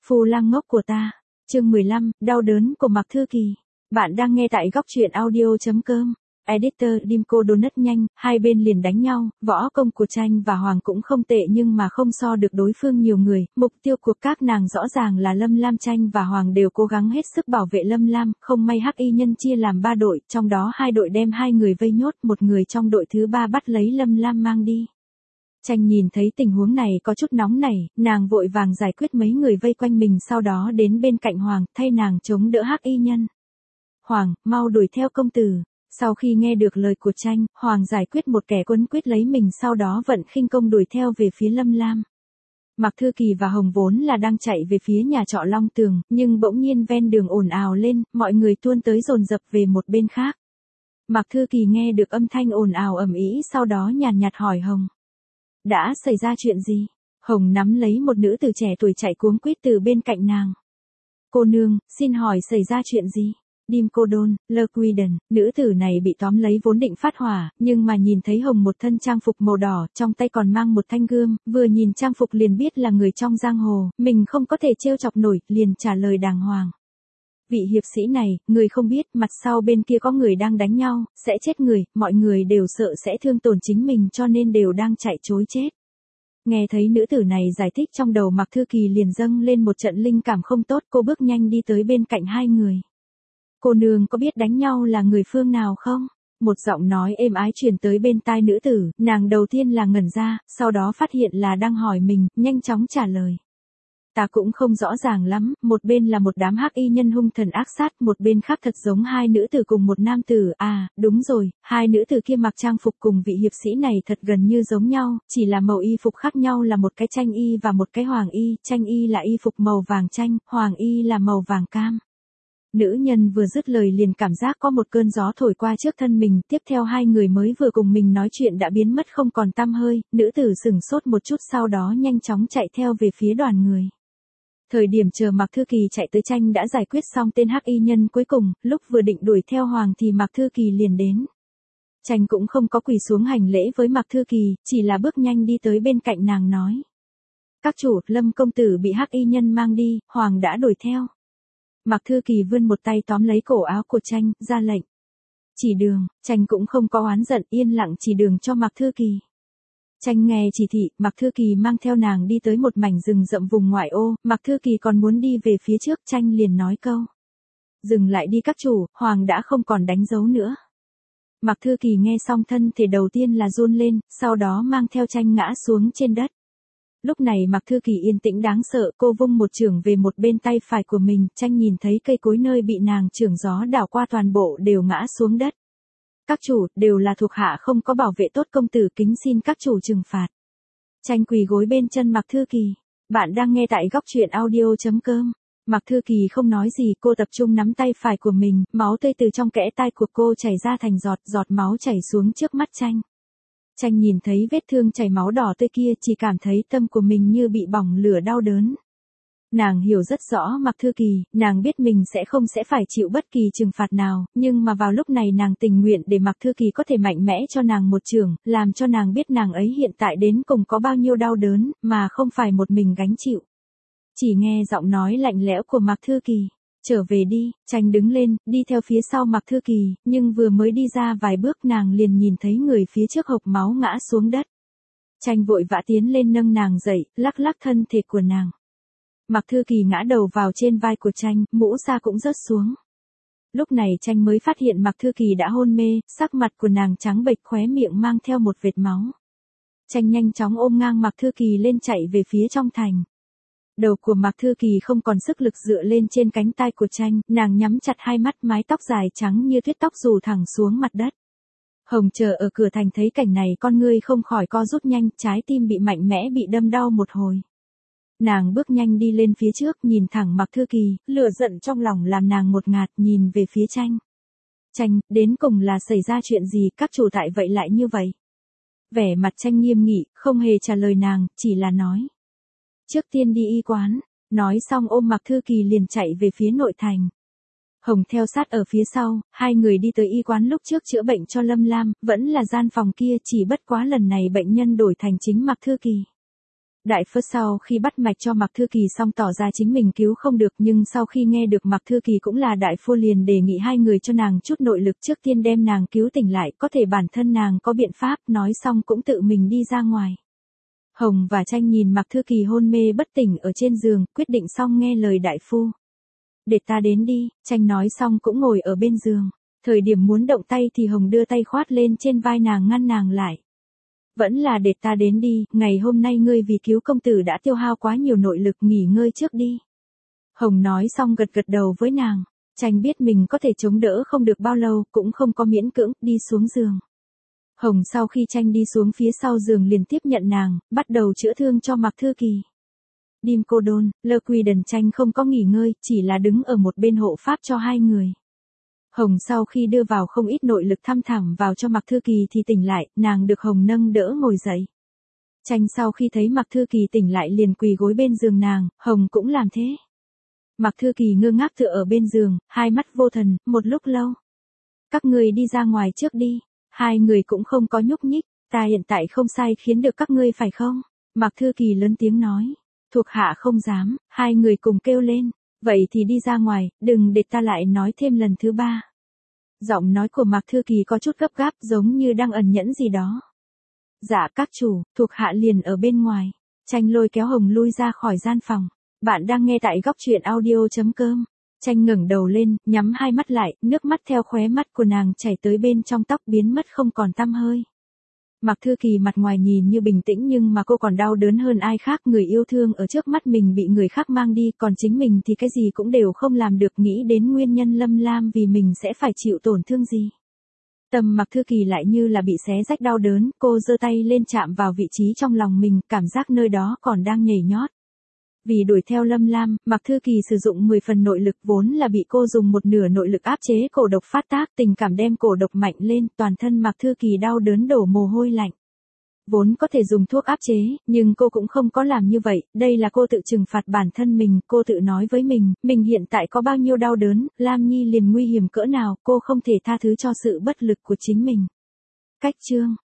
Phu lang ngốc của ta. Chương 15, đau đớn của Mạc Thư Kỳ. Bạn đang nghe tại góc truyện audio.com. Editor Dimco Donut nhanh, hai bên liền đánh nhau, võ công của Tranh và Hoàng cũng không tệ nhưng mà không so được đối phương nhiều người, mục tiêu của các nàng rõ ràng là Lâm Lam. Tranh và Hoàng đều cố gắng hết sức bảo vệ Lâm Lam, không may hắc y nhân chia làm 3 đội, trong đó 2 đội đem 2 người vây nhốt, một người trong đội thứ 3 bắt lấy Lâm Lam mang đi. Tranh nhìn thấy tình huống này có chút nóng nảy, nàng vội vàng giải quyết mấy người vây quanh mình sau đó đến bên cạnh Hoàng, thay nàng chống đỡ hắc y nhân. Hoàng, mau đuổi theo công tử. Sau khi nghe được lời của Tranh, Hoàng giải quyết một kẻ quấn quýt lấy mình sau đó vận khinh công đuổi theo về phía Lâm Lam. Mạc Thư Kỳ và Hồng vốn là đang chạy về phía nhà trọ Long Tường, nhưng bỗng nhiên ven đường ồn ào lên, mọi người tuôn tới dồn dập về một bên khác. Mạc Thư Kỳ nghe được âm thanh ồn ào ầm ĩ sau đó nhàn nhạt hỏi Hồng. Đã xảy ra chuyện gì? Hồng nắm lấy một nữ tử trẻ tuổi chạy cuống quýt từ bên cạnh nàng. Cô nương, xin hỏi xảy ra chuyện gì? Dimcodon, Lequiden, nữ tử này bị tóm lấy vốn định phát hỏa, nhưng mà nhìn thấy Hồng một thân trang phục màu đỏ, trong tay còn mang một thanh gươm, vừa nhìn trang phục liền biết là người trong giang hồ, mình không có thể trêu chọc nổi, liền trả lời đàng hoàng. Vị hiệp sĩ này, người không biết, mặt sau bên kia có người đang đánh nhau, sẽ chết người, mọi người đều sợ sẽ thương tổn chính mình cho nên đều đang chạy trối chết. Nghe thấy nữ tử này giải thích trong đầu Mạc Thư Kỳ liền dâng lên một trận linh cảm không tốt, cô bước nhanh đi tới bên cạnh hai người. Cô nương có biết đánh nhau là người phương nào không? Một giọng nói êm ái truyền tới bên tai nữ tử, nàng đầu tiên là ngẩn ra, sau đó phát hiện là đang hỏi mình, nhanh chóng trả lời. Ta cũng không rõ ràng lắm, một bên là một đám hắc y nhân hung thần ác sát, một bên khác thật giống hai nữ tử cùng một nam tử, à, đúng rồi, hai nữ tử kia mặc trang phục cùng vị hiệp sĩ này thật gần như giống nhau, chỉ là màu y phục khác nhau là một cái tranh y và một cái hoàng y, tranh y là y phục màu vàng chanh, hoàng y là màu vàng cam. Nữ nhân vừa dứt lời liền cảm giác có một cơn gió thổi qua trước thân mình, tiếp theo hai người mới vừa cùng mình nói chuyện đã biến mất không còn tăm hơi, nữ tử sửng sốt một chút sau đó nhanh chóng chạy theo về phía đoàn người. Thời điểm chờ Mạc Thư Kỳ chạy tới Tranh đã giải quyết xong tên hắc y nhân cuối cùng, lúc vừa định đuổi theo Hoàng thì Mạc Thư Kỳ liền đến. Tranh cũng không có quỳ xuống hành lễ với Mạc Thư Kỳ, chỉ là bước nhanh đi tới bên cạnh nàng nói. Các chủ, Lâm công tử bị hắc y nhân mang đi, Hoàng đã đuổi theo. Mạc Thư Kỳ vươn một tay tóm lấy cổ áo của Tranh, ra lệnh. Chỉ đường, Tranh cũng không có oán giận, yên lặng chỉ đường cho Mạc Thư Kỳ. Tranh nghe chỉ thị, Mạc Thư Kỳ mang theo nàng đi tới một mảnh rừng rậm vùng ngoại ô, Mạc Thư Kỳ còn muốn đi về phía trước, Tranh liền nói câu. Dừng lại đi các chủ, Hoàng đã không còn đánh dấu nữa. Mạc Thư Kỳ nghe xong thân thể đầu tiên là run lên, sau đó mang theo Tranh ngã xuống trên đất. Lúc này Mạc Thư Kỳ yên tĩnh đáng sợ, cô vung một chưởng về một bên tay phải của mình, Tranh nhìn thấy cây cối nơi bị nàng chưởng gió đảo qua toàn bộ đều ngã xuống đất. Các chủ, đều là thuộc hạ không có bảo vệ tốt công tử, kính xin các chủ trừng phạt. Tranh quỳ gối bên chân Mạc Thư Kỳ. Bạn đang nghe tại góc truyện audio.com. Mạc Thư Kỳ không nói gì, cô tập trung nắm tay phải của mình, máu tươi từ trong kẽ tai của cô chảy ra thành giọt, giọt máu chảy xuống trước mắt Tranh. Tranh nhìn thấy vết thương chảy máu đỏ tươi kia chỉ cảm thấy tâm của mình như bị bỏng lửa đau đớn. Nàng hiểu rất rõ Mạc Thư Kỳ, nàng biết mình sẽ phải chịu bất kỳ trừng phạt nào, nhưng mà vào lúc này nàng tình nguyện để Mạc Thư Kỳ có thể mạnh mẽ cho nàng một chưởng, làm cho nàng biết nàng ấy hiện tại đến cùng có bao nhiêu đau đớn, mà không phải một mình gánh chịu. Chỉ nghe giọng nói lạnh lẽo của Mạc Thư Kỳ, trở về đi. Tranh đứng lên, đi theo phía sau Mạc Thư Kỳ, nhưng vừa mới đi ra vài bước nàng liền nhìn thấy người phía trước hộc máu ngã xuống đất. Tranh vội vã tiến lên nâng nàng dậy, lắc lắc thân thể của nàng. Mạc Thư Kỳ ngã đầu vào trên vai của Tranh, mũ sa cũng rớt xuống. Lúc này Tranh mới phát hiện Mạc Thư Kỳ đã hôn mê, sắc mặt của nàng trắng bệch, khóe miệng mang theo một vệt máu. Tranh nhanh chóng ôm ngang Mạc Thư Kỳ lên chạy về phía trong thành. Đầu của Mạc Thư Kỳ không còn sức lực dựa lên trên cánh tay của Tranh, nàng nhắm chặt hai mắt, mái tóc dài trắng như tuyết tóc rủ thẳng xuống mặt đất. Hồng chờ ở cửa thành thấy cảnh này con ngươi không khỏi co rút nhanh, trái tim bị mạnh mẽ bị đâm đau một hồi. Nàng bước nhanh đi lên phía trước, nhìn thẳng Mạc Thư Kỳ, lửa giận trong lòng làm nàng một ngạt, nhìn về phía Tranh. Tranh, đến cùng là xảy ra chuyện gì, các chủ tại vậy lại như vậy? Vẻ mặt Tranh nghiêm nghị, không hề trả lời nàng, chỉ là nói. Trước tiên đi y quán, nói xong ôm Mạc Thư Kỳ liền chạy về phía nội thành. Hồng theo sát ở phía sau, hai người đi tới y quán lúc trước chữa bệnh cho Lâm Lam, vẫn là gian phòng kia, chỉ bất quá lần này bệnh nhân đổi thành chính Mạc Thư Kỳ. Đại Phất sau khi bắt mạch cho Mạc Thư Kỳ xong tỏ ra chính mình cứu không được, nhưng sau khi nghe được Mạc Thư Kỳ cũng là đại phu liền đề nghị hai người cho nàng chút nội lực trước tiên đem nàng cứu tỉnh lại, có thể bản thân nàng có biện pháp, nói xong cũng tự mình đi ra ngoài. Hồng và Tranh nhìn Mạc Thư Kỳ hôn mê bất tỉnh ở trên giường, quyết định xong nghe lời đại phu. Để ta đến đi, Tranh nói xong cũng ngồi ở bên giường. Thời điểm muốn động tay thì Hồng đưa tay khoát lên trên vai nàng ngăn nàng lại. Vẫn là để ta đến đi, ngày hôm nay ngươi vì cứu công tử đã tiêu hao quá nhiều nội lực, nghỉ ngơi trước đi. Hồng nói xong gật gật đầu với nàng. Tranh biết mình có thể chống đỡ không được bao lâu, cũng không có miễn cưỡng, đi xuống giường. Hồng sau khi Tranh đi xuống phía sau giường liền tiếp nhận nàng, bắt đầu chữa thương cho Mạc Thư Kỳ. Dim cô đôn, Lơ Quy Đần Tranh không có nghỉ ngơi, chỉ là đứng ở một bên hộ pháp cho hai người. Hồng sau khi đưa vào không ít nội lực thăm thẳng vào cho Mạc Thư Kỳ thì tỉnh lại, nàng được Hồng nâng đỡ ngồi dậy. Tranh sau khi thấy Mạc Thư Kỳ tỉnh lại liền quỳ gối bên giường nàng, Hồng cũng làm thế. Mạc Thư Kỳ ngơ ngác tựa ở bên giường, hai mắt vô thần, một lúc lâu. Các người đi ra ngoài trước đi, hai người cũng không có nhúc nhích, ta hiện tại không sai khiến được các ngươi phải không? Mạc Thư Kỳ lớn tiếng nói, thuộc hạ không dám, hai người cùng kêu lên. Vậy thì đi ra ngoài, đừng để ta lại nói thêm lần thứ ba. Giọng nói của Mạc Thư Kỳ có chút gấp gáp giống như đang ẩn nhẫn gì đó. Dạ các chủ, thuộc hạ liền ở bên ngoài. Tranh lôi kéo Hồng lui ra khỏi gian phòng. Bạn đang nghe tại góc truyện audio.com. Tranh ngẩng đầu lên, nhắm hai mắt lại, nước mắt theo khóe mắt của nàng chảy tới bên trong tóc biến mất không còn tăm hơi. Mạc Thư Kỳ mặt ngoài nhìn như bình tĩnh nhưng mà cô còn đau đớn hơn ai khác, người yêu thương ở trước mắt mình bị người khác mang đi, còn chính mình thì cái gì cũng đều không làm được, nghĩ đến nguyên nhân Lâm Lam vì mình sẽ phải chịu tổn thương gì. Tâm Mạc Thư Kỳ lại như là bị xé rách đau đớn, cô giơ tay lên chạm vào vị trí trong lòng mình, cảm giác nơi đó còn đang nhảy nhót. Vì đuổi theo Lâm Lam, Mạc Thư Kỳ sử dụng 10 phần nội lực, vốn là bị cô dùng một nửa nội lực áp chế cổ độc phát tác, tình cảm đem cổ độc mạnh lên, toàn thân Mạc Thư Kỳ đau đớn đổ mồ hôi lạnh. Vốn có thể dùng thuốc áp chế, nhưng cô cũng không có làm như vậy, đây là cô tự trừng phạt bản thân mình, cô tự nói với mình hiện tại có bao nhiêu đau đớn, Lam Nhi liền nguy hiểm cỡ nào, cô không thể tha thứ cho sự bất lực của chính mình. Cách chương